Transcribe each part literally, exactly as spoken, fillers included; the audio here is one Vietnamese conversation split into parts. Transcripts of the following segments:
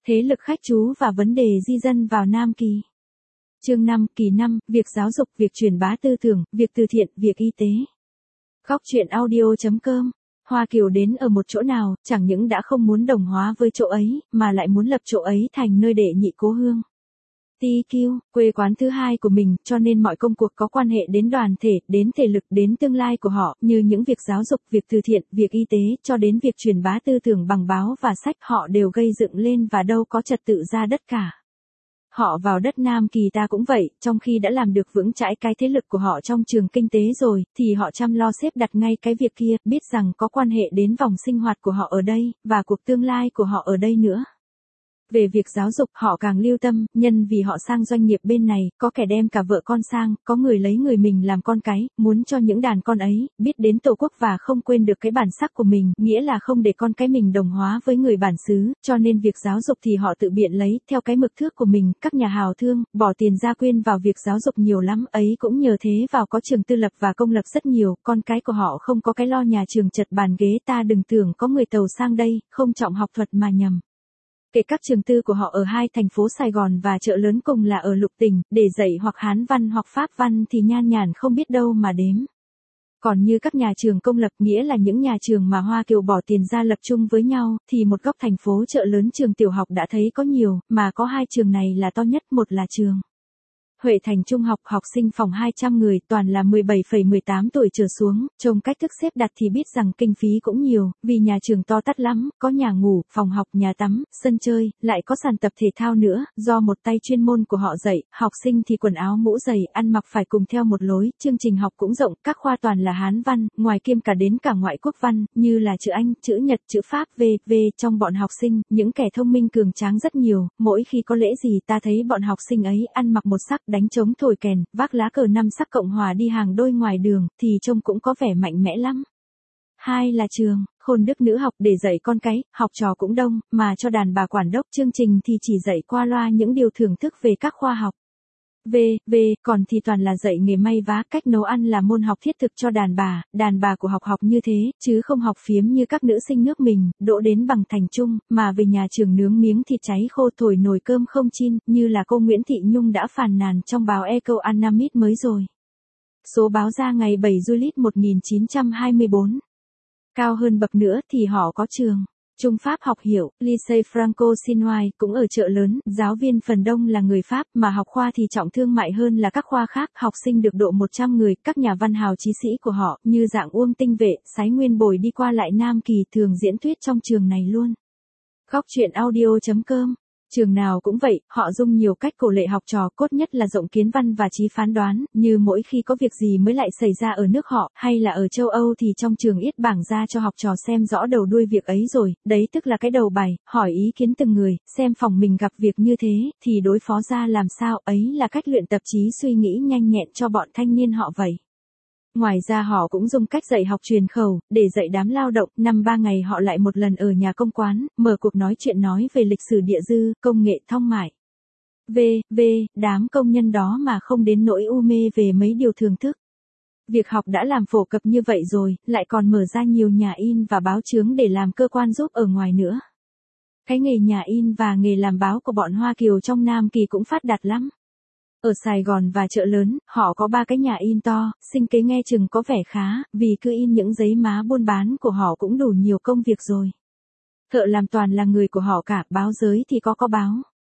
Thế lực khách trú và vấn đề di dân vào Nam Kỳ. Chương năm, kỳ năm, việc giáo dục, việc truyền bá tư tưởng, việc từ thiện, việc y tế. Góc truyện audio chấm com. Hoa Kiều đến ở một chỗ nào, chẳng những đã không muốn đồng hóa với chỗ ấy, mà lại muốn lập chỗ ấy thành nơi đệ nhị cố hương. tê quy, quê quán thứ hai của mình, cho nên mọi công cuộc có quan hệ đến đoàn thể, đến thể lực, đến tương lai của họ, như những việc giáo dục, việc từ thiện, việc y tế, cho đến việc truyền bá tư tưởng bằng báo và sách, họ đều gây dựng lên và đâu có trật tự ra đất cả. Họ vào đất Nam Kỳ ta cũng vậy, trong khi đã làm được vững chãi cái thế lực của họ trong trường kinh tế rồi, thì họ chăm lo xếp đặt ngay cái việc kia, biết rằng có quan hệ đến vòng sinh hoạt của họ ở đây, và cuộc tương lai của họ ở đây nữa. Về việc giáo dục họ càng lưu tâm, nhân vì họ sang doanh nghiệp bên này, có kẻ đem cả vợ con sang, có người lấy người mình làm con cái, muốn cho những đàn con ấy, biết đến tổ quốc và không quên được cái bản sắc của mình, nghĩa là không để con cái mình đồng hóa với người bản xứ, cho nên việc giáo dục thì họ tự biện lấy, theo cái mực thước của mình, các nhà hào thương, bỏ tiền ra quyên vào việc giáo dục nhiều lắm, ấy cũng nhờ thế vào có trường tư lập và công lập rất nhiều, con cái của họ không có cái lo nhà trường chật bàn ghế, ta đừng tưởng có người tàu sang đây, không trọng học thuật mà nhầm. Kể các trường tư của họ ở hai thành phố Sài Gòn và chợ lớn cùng là ở lục tỉnh, để dạy hoặc Hán văn hoặc Pháp văn thì nhan nhản không biết đâu mà đếm. Còn như các nhà trường công lập, nghĩa là những nhà trường mà Hoa Kiều bỏ tiền ra lập chung với nhau, thì một góc thành phố chợ lớn trường tiểu học đã thấy có nhiều, mà có hai trường này là to nhất, một là trường Huệ Thành Trung học, học sinh phòng hai trăm người, toàn là mười bảy phẩy mười tám tuổi trở xuống, trông cách thức xếp đặt thì biết rằng kinh phí cũng nhiều, vì nhà trường to tát lắm, có nhà ngủ, phòng học, nhà tắm, sân chơi, lại có sàn tập thể thao nữa, do một tay chuyên môn của họ dạy, học sinh thì quần áo mũ giày, ăn mặc phải cùng theo một lối, chương trình học cũng rộng, các khoa toàn là Hán văn, ngoài kiêm cả đến cả ngoại quốc văn, như là chữ Anh, chữ Nhật, chữ Pháp, vân vân trong bọn học sinh, những kẻ thông minh cường tráng rất nhiều, mỗi khi có lễ gì ta thấy bọn học sinh ấy ăn mặc một sắc, đánh trống thổi kèn, vác lá cờ năm sắc Cộng Hòa đi hàng đôi ngoài đường, thì trông cũng có vẻ mạnh mẽ lắm. Hai là trường Khôn Đức Nữ học, để dạy con cái, học trò cũng đông, mà cho đàn bà quản đốc, chương trình thì chỉ dạy qua loa những điều thưởng thức về các khoa học. Về, về, còn thì toàn là dạy nghề may vá, cách nấu ăn là môn học thiết thực cho đàn bà, đàn bà của học học như thế, chứ không học phiếm như các nữ sinh nước mình, đỗ đến bằng thành trung, mà về nhà trường nướng miếng thịt cháy khô thổi nồi cơm không chin, như là cô Nguyễn Thị Nhung đã phàn nàn trong báo Economist mới rồi. Số báo ra ngày bảy July một nghìn chín trăm hai mươi tư. Cao hơn bậc nữa thì họ có trường Trung Pháp học hiệu, Lycée Franco Sinois, cũng ở chợ lớn, giáo viên phần đông là người Pháp, mà học khoa thì trọng thương mại hơn là các khoa khác, học sinh được độ một trăm người, các nhà văn hào chí sĩ của họ, như dạng Uông Tinh Vệ, Sái Nguyên Bồi đi qua lại Nam Kỳ thường diễn thuyết trong trường này luôn. Góc truyện audio chấm com. Trường nào cũng vậy, họ dùng nhiều cách cổ lệ học trò, cốt nhất là rộng kiến văn và trí phán đoán, như mỗi khi có việc gì mới lại xảy ra ở nước họ, hay là ở châu Âu thì trong trường yết bảng ra cho học trò xem rõ đầu đuôi việc ấy rồi, đấy tức là cái đầu bài, hỏi ý kiến từng người, xem phòng mình gặp việc như thế, thì đối phó ra làm sao, ấy là cách luyện tập trí suy nghĩ nhanh nhẹn cho bọn thanh niên họ vậy. Ngoài ra họ cũng dùng cách dạy học truyền khẩu, để dạy đám lao động, năm ba ngày họ lại một lần ở nhà công quán, mở cuộc nói chuyện nói về lịch sử địa dư, công nghệ thông mại. vân vân, đám công nhân đó mà không đến nỗi u mê về mấy điều thưởng thức. Việc học đã làm phổ cập như vậy rồi, lại còn mở ra nhiều nhà in và báo chướng để làm cơ quan giúp ở ngoài nữa. Cái nghề nhà in và nghề làm báo của bọn Hoa Kiều trong Nam Kỳ cũng phát đạt lắm. Ở Sài Gòn và chợ lớn, họ có ba cái nhà in to, sinh kế nghe chừng có vẻ khá, vì cứ in những giấy má buôn bán của họ cũng đủ nhiều công việc rồi. Thợ làm toàn là người của họ cả, báo giới thì có có báo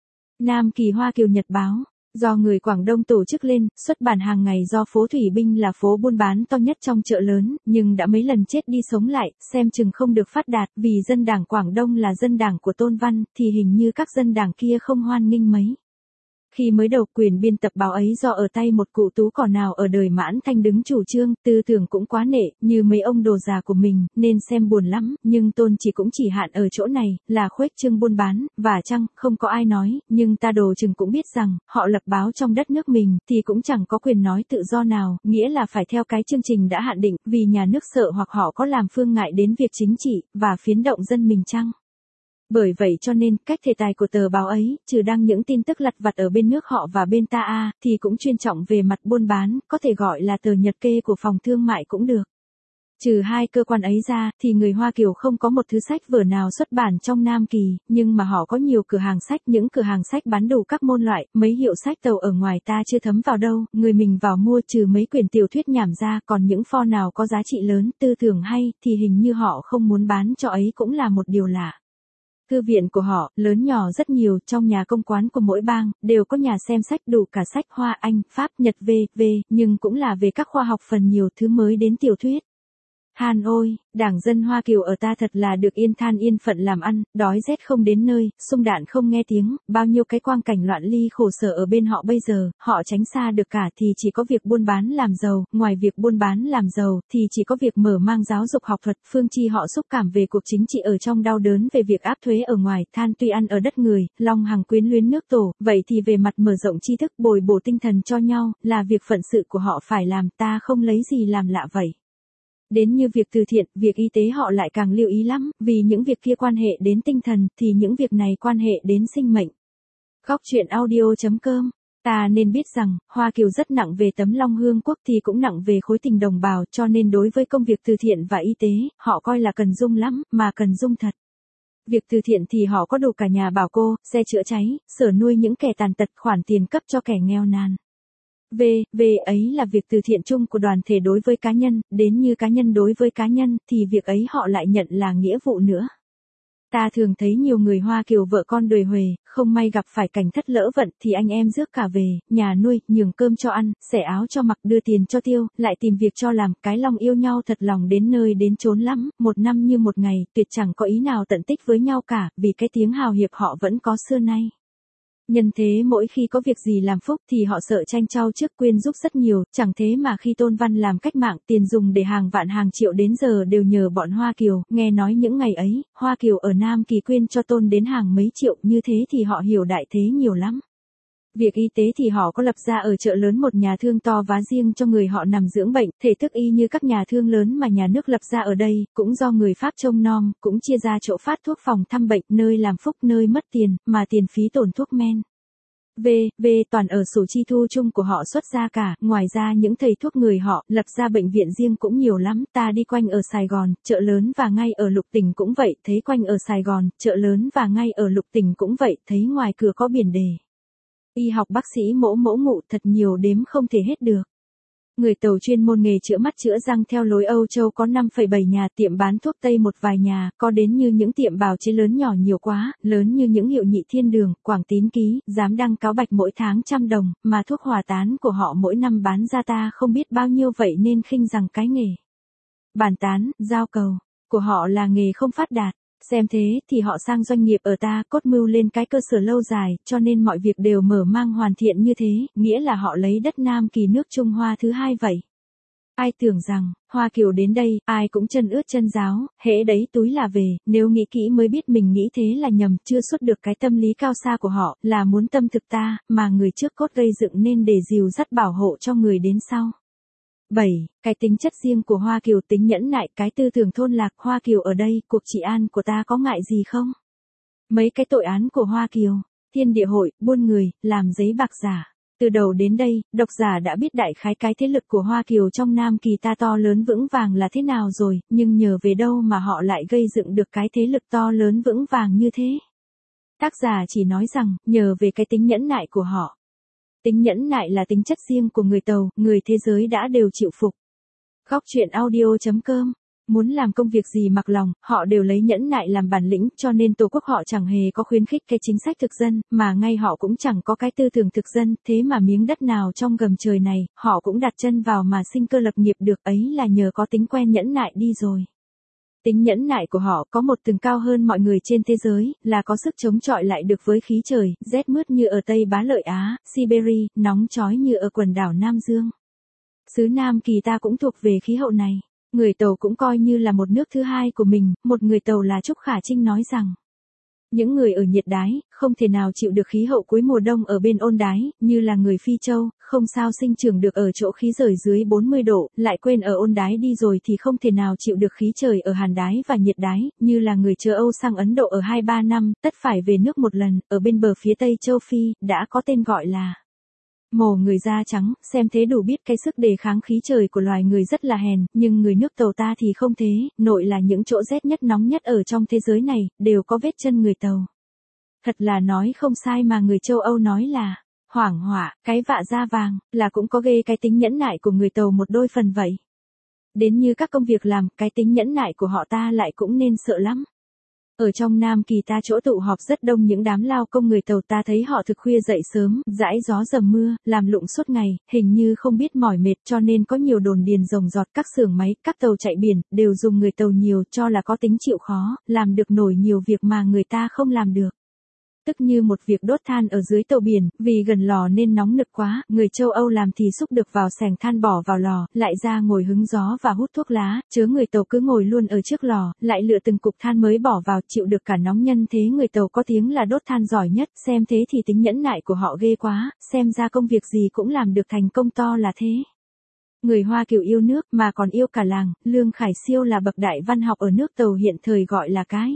Nam Kỳ Hoa Kiều Nhật báo, do người Quảng Đông tổ chức lên, xuất bản hàng ngày do phố Thủy Binh là phố buôn bán to nhất trong chợ lớn, nhưng đã mấy lần chết đi sống lại, xem chừng không được phát đạt, vì dân đảng Quảng Đông là dân đảng của Tôn Văn, thì hình như các dân đảng kia không hoan nghênh mấy. Khi mới đầu quyền biên tập báo ấy do ở tay một cụ tú cỏ nào ở đời Mãn Thanh đứng chủ trương, tư tưởng cũng quá nệ, như mấy ông đồ già của mình, nên xem buồn lắm, nhưng Tôn chỉ cũng chỉ hạn ở chỗ này, là khuếch trương buôn bán, và chăng, không có ai nói, nhưng ta đồ chừng cũng biết rằng, họ lập báo trong đất nước mình, thì cũng chẳng có quyền nói tự do nào, nghĩa là phải theo cái chương trình đã hạn định, vì nhà nước sợ hoặc họ có làm phương ngại đến việc chính trị, và phiến động dân mình chăng. Bởi vậy cho nên, cách thể tài của tờ báo ấy, trừ đăng những tin tức lặt vặt ở bên nước họ và bên ta a, thì cũng chuyên trọng về mặt buôn bán, có thể gọi là tờ nhật kê của phòng thương mại cũng được. Trừ hai cơ quan ấy ra, thì người Hoa Kiều không có một thứ sách vở nào xuất bản trong Nam Kỳ, nhưng mà họ có nhiều cửa hàng sách, những cửa hàng sách bán đủ các môn loại, mấy hiệu sách tàu ở ngoài ta chưa thấm vào đâu, người mình vào mua trừ mấy quyển tiểu thuyết nhảm ra, còn những pho nào có giá trị lớn, tư tưởng hay, thì hình như họ không muốn bán cho ấy cũng là một điều lạ. Thư viện của họ, lớn nhỏ rất nhiều, trong nhà công quán của mỗi bang, đều có nhà xem sách đủ cả sách Hoa, Anh, Pháp, Nhật v, v, nhưng cũng là về các khoa học phần nhiều thứ mới đến tiểu thuyết. Hàn ôi, đảng dân Hoa Kiều ở ta thật là được yên than yên phận làm ăn, đói rét không đến nơi, xung đạn không nghe tiếng, bao nhiêu cái quang cảnh loạn ly khổ sở ở bên họ bây giờ, họ tránh xa được cả thì chỉ có việc buôn bán làm giàu, ngoài việc buôn bán làm giàu thì chỉ có việc mở mang giáo dục học thuật, phương chi họ xúc cảm về cuộc chính trị ở trong đau đớn về việc áp thuế ở ngoài, than tuy ăn ở đất người, long hằng quyến luyến nước tổ, vậy thì về mặt mở rộng tri thức bồi bổ tinh thần cho nhau, là việc phận sự của họ phải làm, ta không lấy gì làm lạ vậy. Đến như việc từ thiện, việc y tế họ lại càng lưu ý lắm, vì những việc kia quan hệ đến tinh thần, thì những việc này quan hệ đến sinh mệnh. Góc truyện audio chấm com. Ta nên biết rằng, Hoa Kiều rất nặng về tấm long hương quốc thì cũng nặng về khối tình đồng bào, cho nên đối với công việc từ thiện và y tế, họ coi là cần dung lắm, mà cần dung thật. Việc từ thiện thì họ có đủ cả nhà bảo cô, xe chữa cháy, sở nuôi những kẻ tàn tật, khoản tiền cấp cho kẻ nghèo nàn. V, V ấy là việc từ thiện chung của đoàn thể đối với cá nhân, đến như cá nhân đối với cá nhân, thì việc ấy họ lại nhận là nghĩa vụ nữa. Ta thường thấy nhiều người Hoa Kiều vợ con đời huề, không may gặp phải cảnh thất lỡ vận thì anh em rước cả về, nhà nuôi, nhường cơm cho ăn, xẻ áo cho mặc, đưa tiền cho tiêu, lại tìm việc cho làm, cái lòng yêu nhau thật lòng đến nơi đến chốn lắm, một năm như một ngày, tuyệt chẳng có ý nào tận tích với nhau cả, vì cái tiếng hào hiệp họ vẫn có xưa nay. Nhân thế mỗi khi có việc gì làm phúc thì họ sợ tranh trao trước quyên giúp rất nhiều, chẳng thế mà khi Tôn Văn làm cách mạng tiền dùng để hàng vạn hàng triệu đến giờ đều nhờ bọn Hoa Kiều, nghe nói những ngày ấy, Hoa Kiều ở Nam Kỳ quyên cho Tôn đến hàng mấy triệu, như thế thì họ hiểu đại thế nhiều lắm. Việc y tế thì họ có lập ra ở chợ lớn một nhà thương to vá riêng cho người họ nằm dưỡng bệnh, thể thức y như các nhà thương lớn mà nhà nước lập ra ở đây, cũng do người Pháp trông nom, cũng chia ra chỗ phát thuốc phòng thăm bệnh, nơi làm phúc, nơi mất tiền, mà tiền phí tổn thuốc men. V, V toàn ở sổ chi thu chung của họ xuất ra cả, ngoài ra những thầy thuốc người họ lập ra bệnh viện riêng cũng nhiều lắm, ta đi quanh ở Sài Gòn, chợ lớn và ngay ở Lục Tỉnh cũng vậy, thấy quanh ở Sài Gòn, chợ lớn và ngay ở Lục Tỉnh cũng vậy, thấy ngoài cửa có biển đề. Y học bác sĩ mỗ mỗ mụ thật nhiều đếm không thể hết được. Người Tàu chuyên môn nghề chữa mắt chữa răng theo lối Âu Châu có năm phẩy bảy nhà, tiệm bán thuốc Tây một vài nhà, có đến như những tiệm bào chế lớn nhỏ nhiều quá, lớn như những hiệu Nhị Thiên Đường, Quảng Tín Ký, dám đăng cáo bạch mỗi tháng trăm đồng, mà thuốc hòa tán của họ mỗi năm bán ra ta không biết bao nhiêu, vậy nên khinh rằng cái nghề bàn tán, giao cầu của họ là nghề không phát đạt. Xem thế thì họ sang doanh nghiệp ở ta cốt mưu lên cái cơ sở lâu dài, cho nên mọi việc đều mở mang hoàn thiện như thế, nghĩa là họ lấy đất Nam Kỳ nước Trung Hoa thứ hai vậy. Ai tưởng rằng, Hoa Kiều đến đây, ai cũng chân ướt chân ráo, hễ đấy túi là về, nếu nghĩ kỹ mới biết mình nghĩ thế là nhầm, chưa xuất được cái tâm lý cao xa của họ, là muốn tâm thực ta, mà người trước cốt gây dựng nên để dìu dắt bảo hộ cho người đến sau. bảy. Cái tính chất riêng của Hoa Kiều, tính nhẫn nại, cái tư tưởng thôn lạc. Hoa Kiều ở đây, cuộc trị an của ta có ngại gì không? Mấy cái tội án của Hoa Kiều, thiên địa hội, buôn người, làm giấy bạc giả. Từ đầu đến đây, độc giả đã biết đại khái cái thế lực của Hoa Kiều trong Nam Kỳ ta to lớn vững vàng là thế nào rồi, nhưng nhờ về đâu mà họ lại gây dựng được cái thế lực to lớn vững vàng như thế? Tác giả chỉ nói rằng, nhờ về cái tính nhẫn nại của họ. Tính nhẫn nại là tính chất riêng của người Tàu, người thế giới đã đều chịu phục. Góc truyện audio chấm com. Muốn làm công việc gì mặc lòng, họ đều lấy nhẫn nại làm bản lĩnh, cho nên Tổ quốc họ chẳng hề có khuyến khích cái chính sách thực dân, mà ngay họ cũng chẳng có cái tư tưởng thực dân, thế mà miếng đất nào trong gầm trời này, họ cũng đặt chân vào mà sinh cơ lập nghiệp được, ấy là nhờ có tính quen nhẫn nại đi rồi. Tính nhẫn nại của họ có một tầng cao hơn mọi người trên thế giới, là có sức chống chọi lại được với khí trời, rét mướt như ở Tây Bá Lợi Á, Siberia, nóng chói như ở quần đảo Nam Dương. Xứ Nam Kỳ ta cũng thuộc về khí hậu này. Người Tàu cũng coi như là một nước thứ hai của mình, một người Tàu là Trúc Khả Trinh nói rằng, những người ở nhiệt đái, không thể nào chịu được khí hậu cuối mùa đông ở bên ôn đái, như là người Phi Châu, không sao sinh trưởng được ở chỗ khí rời dưới bốn mươi độ, lại quên ở ôn đái đi rồi thì không thể nào chịu được khí trời ở hàn đái và nhiệt đái, như là người châu Âu sang Ấn Độ ở hai ba năm, tất phải về nước một lần, ở bên bờ phía Tây châu Phi, đã có tên gọi là Mồ người da trắng, xem thế đủ biết cái sức đề kháng khí trời của loài người rất là hèn, nhưng người nước Tàu ta thì không thế, nội là những chỗ rét nhất nóng nhất ở trong thế giới này, đều có vết chân người Tàu. Thật là nói không sai mà người châu Âu nói là, hoảng họa, cái vạ da vàng, là cũng có ghê cái tính nhẫn nại của người Tàu một đôi phần vậy. Đến như các công việc làm, cái tính nhẫn nại của họ ta lại cũng nên sợ lắm. Ở trong Nam Kỳ ta chỗ tụ họp rất đông những đám lao công người Tàu, ta thấy họ thực khuya dậy sớm, dãi gió dầm mưa, làm lụng suốt ngày, hình như không biết mỏi mệt, cho nên có nhiều đồn điền rồng rọt, các xưởng máy, các tàu chạy biển, đều dùng người Tàu nhiều, cho là có tính chịu khó, làm được nổi nhiều việc mà người ta không làm được. Tức như một việc đốt than ở dưới tàu biển, vì gần lò nên nóng nực quá, người châu Âu làm thì xúc được vào xẻng than bỏ vào lò, lại ra ngồi hứng gió và hút thuốc lá, chớ người Tàu cứ ngồi luôn ở trước lò, lại lựa từng cục than mới bỏ vào, chịu được cả nóng, nhân thế người Tàu có tiếng là đốt than giỏi nhất, xem thế thì tính nhẫn nại của họ ghê quá, xem ra công việc gì cũng làm được thành công to là thế. Người Hoa Kiều yêu nước mà còn yêu cả làng, Lương Khải Siêu là bậc đại văn học ở nước Tàu hiện thời gọi là cái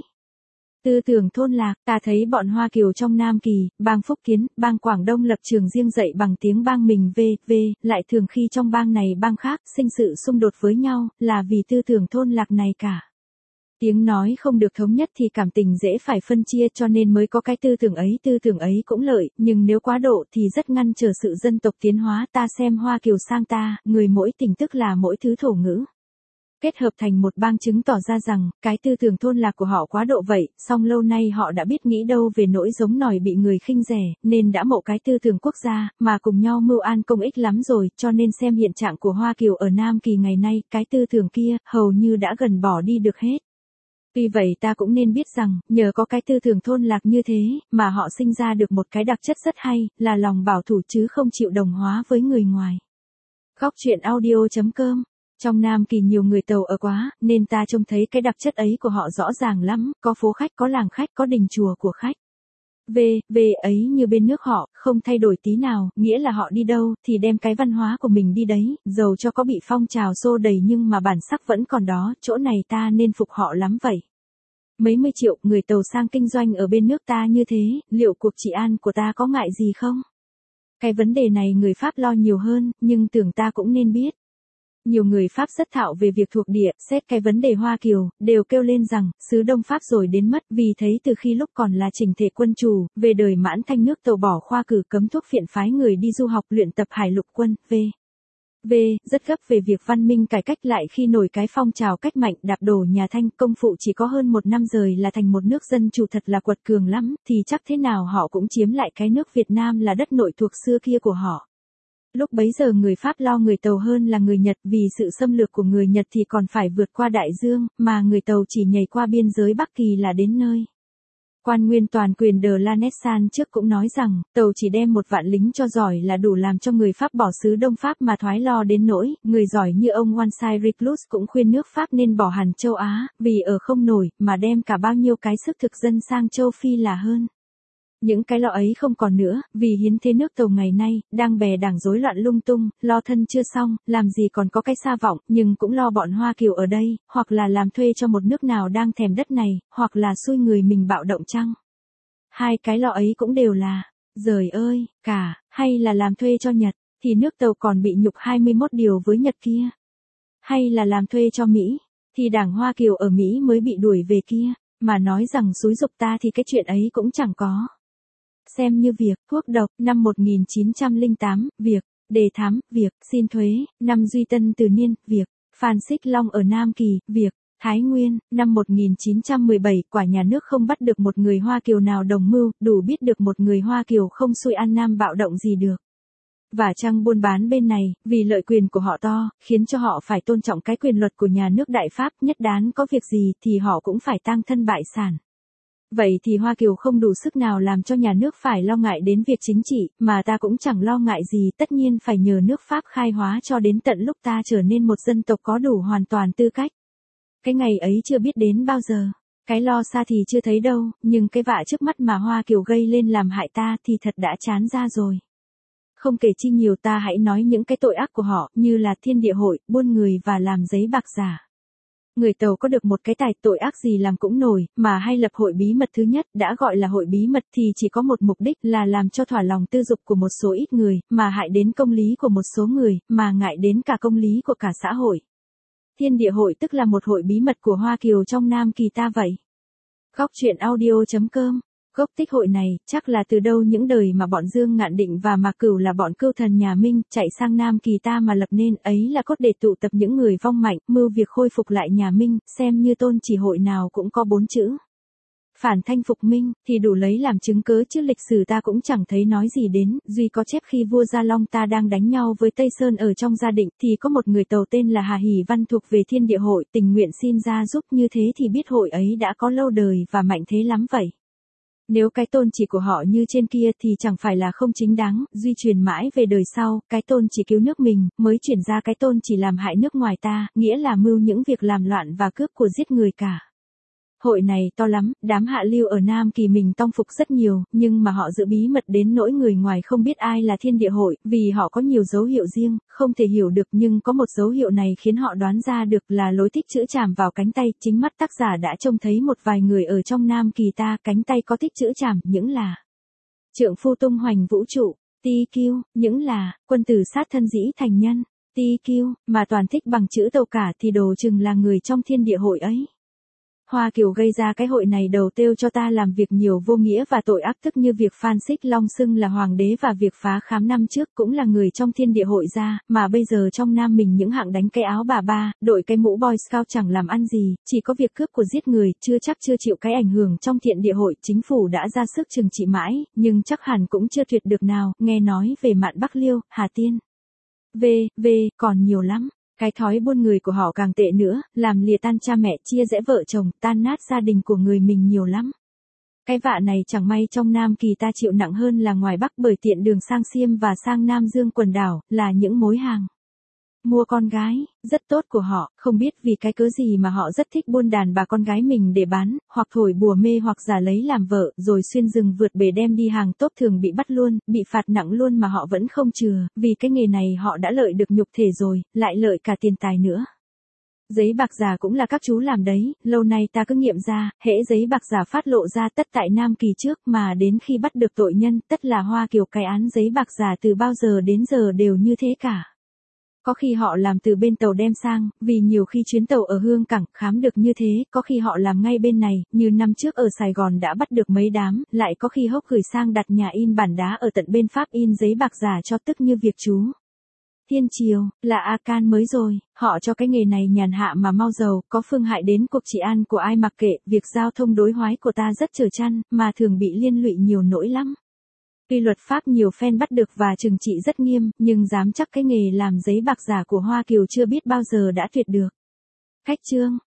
tư tưởng thôn lạc. Ta thấy bọn Hoa Kiều trong Nam Kỳ, bang Phúc Kiến, bang Quảng Đông lập trường riêng dạy bằng tiếng bang mình v, v, lại thường khi trong bang này bang khác sinh sự xung đột với nhau, là vì tư tưởng thôn lạc này cả. Tiếng nói không được thống nhất thì cảm tình dễ phải phân chia, cho nên mới có cái tư tưởng ấy. Tư tưởng ấy cũng lợi, nhưng nếu quá độ thì rất ngăn trở sự dân tộc tiến hóa. Ta xem Hoa Kiều sang ta, người mỗi tỉnh tức là mỗi thứ thổ ngữ kết hợp thành một bang, chứng tỏ ra rằng, cái tư tưởng thôn lạc của họ quá độ vậy, song lâu nay họ đã biết nghĩ đâu về nỗi giống nòi bị người khinh rẻ, nên đã mộ cái tư tưởng quốc gia, mà cùng nhau mưu an công ích lắm rồi, cho nên xem hiện trạng của Hoa Kiều ở Nam Kỳ ngày nay, cái tư tưởng kia, hầu như đã gần bỏ đi được hết. Tuy vậy ta cũng nên biết rằng, nhờ có cái tư tưởng thôn lạc như thế, mà họ sinh ra được một cái đặc chất rất hay, là lòng bảo thủ chứ không chịu đồng hóa với người ngoài. Góc truyện audio chấm com. Trong Nam Kỳ nhiều người Tàu ở quá, nên ta trông thấy cái đặc chất ấy của họ rõ ràng lắm, có phố khách, có làng khách, có đình chùa của khách. Về, về ấy như bên nước họ, không thay đổi tí nào, nghĩa là họ đi đâu, thì đem cái văn hóa của mình đi đấy, dầu cho có bị phong trào xô đầy nhưng mà bản sắc vẫn còn đó, chỗ này ta nên phục họ lắm vậy. Mấy mươi triệu người Tàu sang kinh doanh ở bên nước ta như thế, liệu cuộc trị an của ta có ngại gì không? Cái vấn đề này người Pháp lo nhiều hơn, nhưng tưởng ta cũng nên biết. Nhiều người Pháp rất thạo về việc thuộc địa, xét cái vấn đề Hoa Kiều, đều kêu lên rằng, xứ Đông Pháp rồi đến mất, vì thấy từ khi lúc còn là chỉnh thể quân chủ, về đời Mãn Thanh nước Tàu bỏ khoa cử cấm thuốc phiện phái người đi du học luyện tập hải lục quân, v. V. Rất gấp về việc văn minh cải cách lại khi nổi cái phong trào cách mạnh đạp đổ nhà Thanh, công phụ chỉ có hơn một năm rời là thành một nước dân chủ thật là quật cường lắm, thì chắc thế nào họ cũng chiếm lại cái nước Việt Nam là đất nội thuộc xưa kia của họ. Lúc bấy giờ người Pháp lo người Tàu hơn là người Nhật, vì sự xâm lược của người Nhật thì còn phải vượt qua đại dương, mà người Tàu chỉ nhảy qua biên giới Bắc Kỳ là đến nơi. Quan nguyên toàn quyền de la Nessan trước cũng nói rằng, Tàu chỉ đem một vạn lính cho giỏi là đủ làm cho người Pháp bỏ xứ Đông Pháp mà thoái lo đến nỗi, người giỏi như ông Wansai Reclus cũng khuyên nước Pháp nên bỏ hẳn châu Á, vì ở không nổi, mà đem cả bao nhiêu cái sức thực dân sang châu Phi là hơn. Những cái lo ấy không còn nữa, vì hiến thế nước Tàu ngày nay, đang bè đảng rối loạn lung tung, lo thân chưa xong, làm gì còn có cái xa vọng, nhưng cũng lo bọn Hoa Kiều ở đây, hoặc là làm thuê cho một nước nào đang thèm đất này, hoặc là xui người mình bạo động chăng. Hai cái lo ấy cũng đều là, giời ơi, cả, hay là làm thuê cho Nhật, thì nước Tàu còn bị nhục hai mươi mốt điều với Nhật kia. Hay là làm thuê cho Mỹ, thì đảng Hoa Kiều ở Mỹ mới bị đuổi về kia, mà nói rằng xúi giục ta thì cái chuyện ấy cũng chẳng có. Xem như việc, thuốc độc, năm một nghìn chín trăm lẻ tám, việc, đề thám, việc, xin thuế, năm Duy Tân Từ Niên, việc, Phan Xích Long ở Nam Kỳ, việc, Thái Nguyên, năm một nghìn chín trăm mười bảy, quả nhà nước không bắt được một người Hoa Kiều nào đồng mưu, đủ biết được một người Hoa Kiều không xui An Nam bạo động gì được. Và chăng buôn bán bên này, vì lợi quyền của họ to, khiến cho họ phải tôn trọng cái quyền luật của nhà nước Đại Pháp, nhất đán có việc gì thì họ cũng phải tang thân bại sản. Vậy thì Hoa Kiều không đủ sức nào làm cho nhà nước phải lo ngại đến việc chính trị, mà ta cũng chẳng lo ngại gì, tất nhiên phải nhờ nước Pháp khai hóa cho đến tận lúc ta trở nên một dân tộc có đủ hoàn toàn tư cách. Cái ngày ấy chưa biết đến bao giờ, cái lo xa thì chưa thấy đâu, nhưng cái vạ trước mắt mà Hoa Kiều gây lên làm hại ta thì thật đã chán ra rồi. Không kể chi nhiều, ta hãy nói những cái tội ác của họ, như là thiên địa hội, buôn người và làm giấy bạc giả. người Tàu có được một cái tài tội ác gì làm cũng nổi, mà hay lập hội bí mật thứ nhất, đã gọi là hội bí mật thì chỉ có một mục đích là làm cho thỏa lòng tư dục của một số ít người, mà hại đến công lý của một số người, mà ngại đến cả công lý của cả xã hội. Thiên địa hội tức là một hội bí mật của Hoa Kiều trong Nam Kỳ ta vậy. Góc truyện audio chấm com. Gốc tích hội này, chắc là từ đâu những đời mà bọn Dương Ngạn Định và Mạc Cửu là bọn cưu thần nhà Minh, chạy sang Nam Kỳ ta mà lập nên, ấy là cốt để tụ tập những người vong mạnh, mưu việc khôi phục lại nhà Minh, xem như tôn chỉ hội nào cũng có bốn chữ. Phản thanh phục Minh, thì đủ lấy làm chứng cớ chứ lịch sử ta cũng chẳng thấy nói gì đến, duy có chép khi vua Gia Long ta đang đánh nhau với Tây Sơn ở trong Gia Định, thì có một người Tàu tên là Hà Hỷ Văn thuộc về thiên địa hội, tình nguyện xin ra giúp, như thế thì biết hội ấy đã có lâu đời và mạnh thế lắm vậy. Nếu cái tôn chỉ của họ như trên kia thì chẳng phải là không chính đáng, duy truyền mãi về đời sau, cái tôn chỉ cứu nước mình, mới chuyển ra cái tôn chỉ làm hại nước ngoài ta, nghĩa là mưu những việc làm loạn và cướp của giết người cả. Hội này to lắm, đám hạ lưu ở Nam Kỳ mình tong phục rất nhiều, nhưng mà họ giữ bí mật đến nỗi người ngoài không biết ai là thiên địa hội, vì họ có nhiều dấu hiệu riêng, không thể hiểu được, nhưng có một dấu hiệu này khiến họ đoán ra được là lối tích chữ chàm vào cánh tay, chính mắt tác giả đã trông thấy một vài người ở trong Nam Kỳ ta, cánh tay có tích chữ chàm, những là trượng phu tung hoành vũ trụ, ti kiêu, những là quân tử sát thân dĩ thành nhân, ti kiêu, mà toàn thích bằng chữ Tàu cả thì đồ chừng là người trong thiên địa hội ấy. Hoa Kiều gây ra cái hội này đầu tiêu cho ta làm việc nhiều vô nghĩa và tội ác, tức như việc Phan Xích Long xưng là hoàng đế và việc phá khám năm trước cũng là người trong thiên địa hội ra, mà bây giờ trong Nam mình những hạng đánh cái áo bà ba, đội cái mũ boy scout chẳng làm ăn gì, chỉ có việc cướp của giết người, chưa chắc chưa chịu cái ảnh hưởng trong thiện địa hội, chính phủ đã ra sức trừng trị mãi, nhưng chắc hẳn cũng chưa tuyệt được nào, nghe nói về Mạn Bắc Liêu, Hà Tiên. V, V, còn nhiều lắm. Cái thói buôn người của họ càng tệ nữa, làm lìa tan cha mẹ, chia rẽ vợ chồng, tan nát gia đình của người mình nhiều lắm. Cái vạ này chẳng may trong Nam Kỳ ta chịu nặng hơn là ngoài Bắc, bởi tiện đường sang Xiêm và sang Nam Dương quần đảo, là những mối hàng mua con gái, rất tốt của họ, không biết vì cái cớ gì mà họ rất thích buôn đàn bà con gái mình để bán, hoặc thổi bùa mê hoặc giả lấy làm vợ, rồi xuyên rừng vượt bể đem đi hàng tốt, thường bị bắt luôn, bị phạt nặng luôn mà họ vẫn không chừa, vì cái nghề này họ đã lợi được nhục thể rồi, lại lợi cả tiền tài nữa. Giấy bạc giả cũng là các chú làm đấy, lâu nay ta cứ nghiệm ra, hễ giấy bạc giả phát lộ ra tất tại Nam Kỳ trước, mà đến khi bắt được tội nhân, tất là Hoa Kiều cái án giấy bạc giả từ bao giờ đến giờ đều như thế cả. Có khi họ làm từ bên Tàu đem sang, vì nhiều khi chuyến tàu ở Hương Cảng khám được như thế, có khi họ làm ngay bên này, như năm trước ở Sài Gòn đã bắt được mấy đám, lại có khi hốc gửi sang đặt nhà in bản đá ở tận bên Pháp in giấy bạc giả cho, tức như việc chú Thiên Triều, là A Can mới rồi, họ cho cái nghề này nhàn hạ mà mau giàu, có phương hại đến cuộc trị an của ai mặc kệ, việc giao thông đối hoái của ta rất trở chăn, mà thường bị liên lụy nhiều nỗi lắm. Tuy luật pháp nhiều phen bắt được và trừng trị rất nghiêm, nhưng dám chắc cái nghề làm giấy bạc giả của Hoa Kiều chưa biết bao giờ đã tuyệt được. Khách chương.